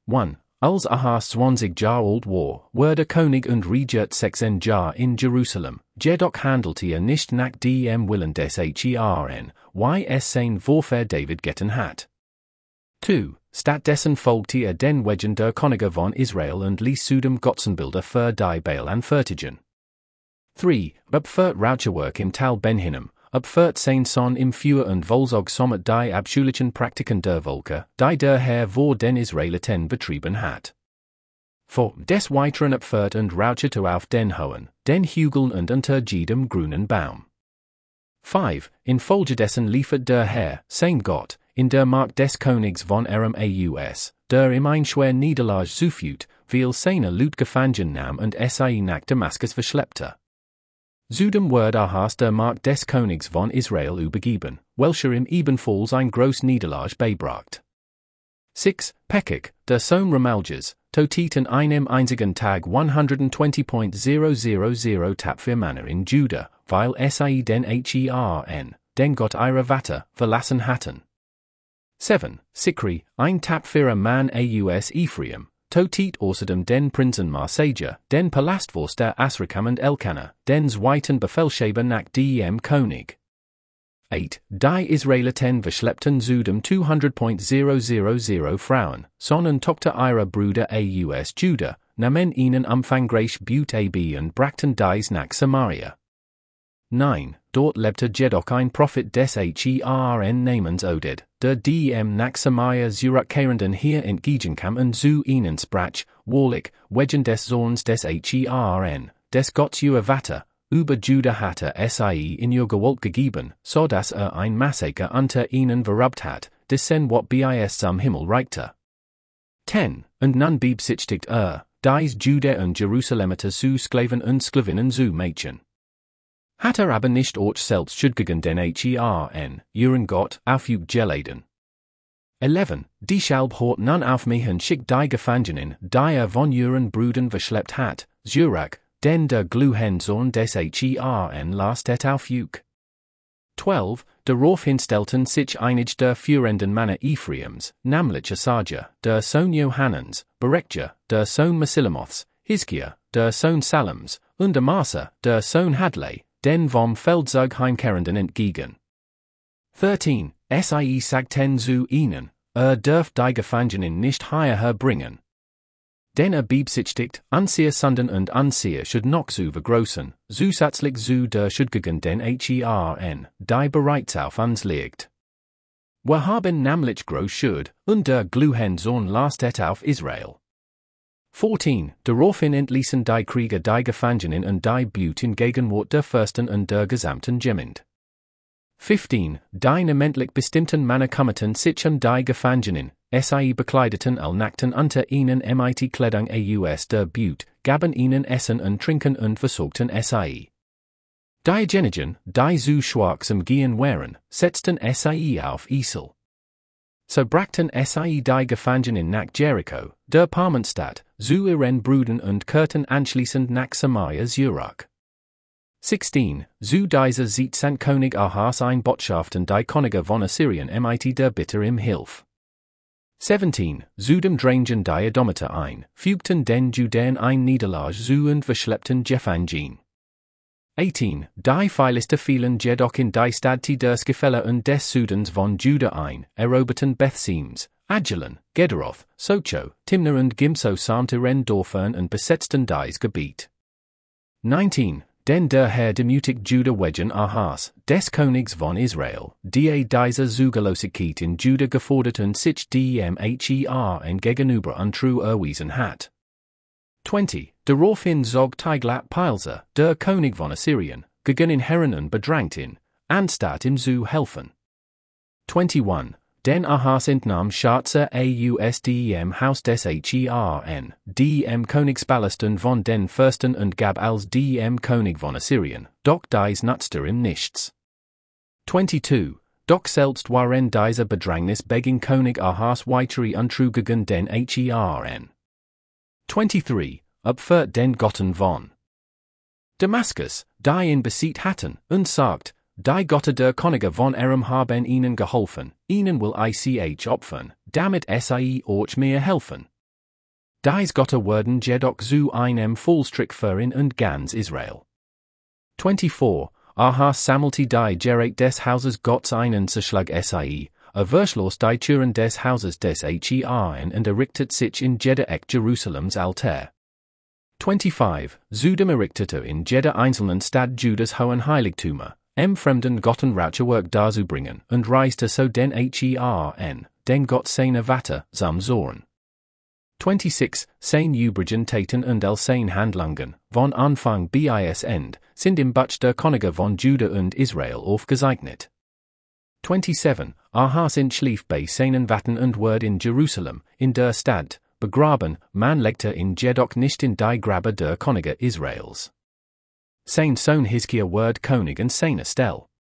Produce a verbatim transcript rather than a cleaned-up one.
one. Als Ahas zwanzig Jahr Old War, wurde König und Regert sechzehn Jahr in Jerusalem, jedoch handelte er nicht nach dem Willen des Herrn, wie es sein Vorfahr David getan hat. zwei. Stattdessen folgte er den Wegen der Könige von Israel und ließ zudem Götzenbilder für die Baal anfertigen. drei. Opfert Raucherwerk im Tal Ben Hinnom, opfert sein Son im Feuer und Vollzog somit die abscheulichen Praktiken der Völker, die der Herr vor den Israeliten betrieben hat. vier. Des Weiteren opfert und raucherte auf den Hohen, den Hügeln und unter jedem grünen Baum. fünf. Infolgedessen liefert der Herr, sein Gott, in der Mark des Königs von Aram aus, der im ein schwer Niederlage zufügt, weil seine Lut gefangen nahm und Esai nach Damaskus verschleppte. Zudem wird Ahas der Mark des Königs von Israel übergeben, welcher im ebenfalls ein groß Niederlage beibracht. sechs. Pekach, der Sohn Ramaljas, totet in einem einzigen Tag hundertzwanzig tapfer Männer in Juda, weil Esai den Herrn, den Gott ihrer Vater, verlassen hatten. sieben. Sikri, ein tapferer Mann aus Ephraim, totet außerdem den Prinzen Marsaja, den Palastvorster Asrikam und Elkanah, den zweiten Befehlshaber nach dem König. acht. Die Israeliten verschleppten zudem zweihundert Frauen, Sohn und Tochter ihrer Brüder aus Juda, nahmen ihnen umfangreich Beut ab und brachten dies nach Samaria. neun. Dort lebte jedoch ein Prophet des Herrn namens Oded, der dem nach Samaria zurückkehrenden hier entgegenkam und zu ihnen sprach, wahrlich, wegen des Sohns des Herrn, des Gotts ihrer Vater, über Juda hatte Esai in ihr Gewalt gegeben, so dass er ein Massaker unter ihnen verübt hat, dessen wat bis zum Himmel reichte. zehn. Und nun beabsichtigt er, dies Juda und Jerusalemiter zu Sklaven und Sklavinnen zu Mädchen. Hat er aber nicht auch selbst gegen den Herrn, ihren Gott, aufgeladen. elf. Die Schalb hat nun auf mich und schickt die Gefangenen, die er von ihren Brüdern verschleppt hat, zurück, denn der Gluhensohn des Herrn lastet auf Juk. zwölf. Daraufhin stellten sich einige der führenden Männer Ephraims, nämlich Asaja, der Sohn Johannans, Berekja, der Sohn Mesilemoths, Hiskia, der Sohn Salems, und Amasa, der Sohn Hadley, den vom Feldzug heimkehrenden entgegen. dreizehn. Esai sagten zu ihnen, er dürft die Gefangenen nicht hierher bringen. Denn er beabsichtigt, Anseher Sünden und Anseher should noch zu vergroßen, zusätzlich zu der Schuld gegen den Herrn, die bereits auf uns liegt. Wir haben nämlich groß Schuld, und der Gluhensohn lastet auf Israel. vierzehn. Daraufhin entließen die Krieger die Gefangenen und die Beut in Gegenwart der Fürsten und der gesamten Gemeinde. fünfzehn. Die namentlich bestimmten Männer kümmerten sich um die Gefangenen, Esai bekleideten allnackten unter ihnen mit Kleidung aus der Beut, gaben ihnen Essen und Trinken und versorgten Esai. Diejenigen, die zu schwach zum Gehen waren, setzten Esai auf Esel. So brachten Esai die Gefangenen nach Jericho, der Palmenstadt, zu ihren Brüdern und kehrten anschließend nach Samaria zurück. sechzehn. Zu dieser Zeit sandte König Ahas ein Botschaften die Könige von Assyrien mit der Bitte um Hilfe. siebzehn. Zudem drangen die Edomiter ein, fügten den Juden ein Niederlage zu und verschleppten Gefangene. achtzehn. Die Philister fielen jedoch in die Städte des Gefälle und des Südens von Juda ein, eroberten Bethsemes, Ajalon, Gederoth, Socho, Timna und Gimso samt ihren Dörfern und besetzten dies Gebiet. neunzehn. Denn der Herr demütigt Juda wegen Ahas, des Königs von Israel, die dieser Zugelosigkeit in Juda gefordert und sich dem Herrn gegenüber untrue erwiesen hat. zwanzig. Daraufhin zog Tiglath-Pileser, der König von Assyrien, gegen den Herren und bedrangt ihn, anstatt ihm zu helfen. einundzwanzig. Denn Ahas entnahm Schatze aus dem Haus des Herrn, dem Königspalast und von den Fürsten und gab als dem König von Assyrien, doch dies nutzte ihm nichts. zweiundzwanzig. Doch selbst waren diese Bedrängnis gegen König Ahas weitere Untrue gegen den Herrn. dreiundzwanzig. Opfert den Gotten von Damaskus, die ihn besiegt hatten, und sagt, die Götter der Könige von Aram haben ihnen geholfen, ihnen will ich opfern, damit Esai euch mir helfen. Dies Gotter werden jedoch zu einem Fallstrick führen und ganz Israel. twenty-four. Aha sammelte die Gerät des Hauses Gottes einen Zerschlag sie, a Verschloss die Türen des Hauses des Herrn und errichtet sich in Jeddah Eck Jerusalems Altar. twenty-five. Zudem errichtete in Jeddah einzelnen Stadt Judas hohen Heiligtümer, em fremden Gotten Raucherwerk darzubringen und reiste so den Herrn, den Gott seiner Vater, zum Zorn. twenty-six. Sein Übrigen Taten und el sein Handlungen, von Anfang bis End, sind im Buch der Könige von Juda und Israel aufgezeichnet. twenty-seven. Aha sind schlief bei seinen Watten und Word in Jerusalem, in der Stadt, begraben, man legte in jedoch nicht in die Grabe der Könige Israels. Sein Sohn Hiskia Word König und seine Stelle.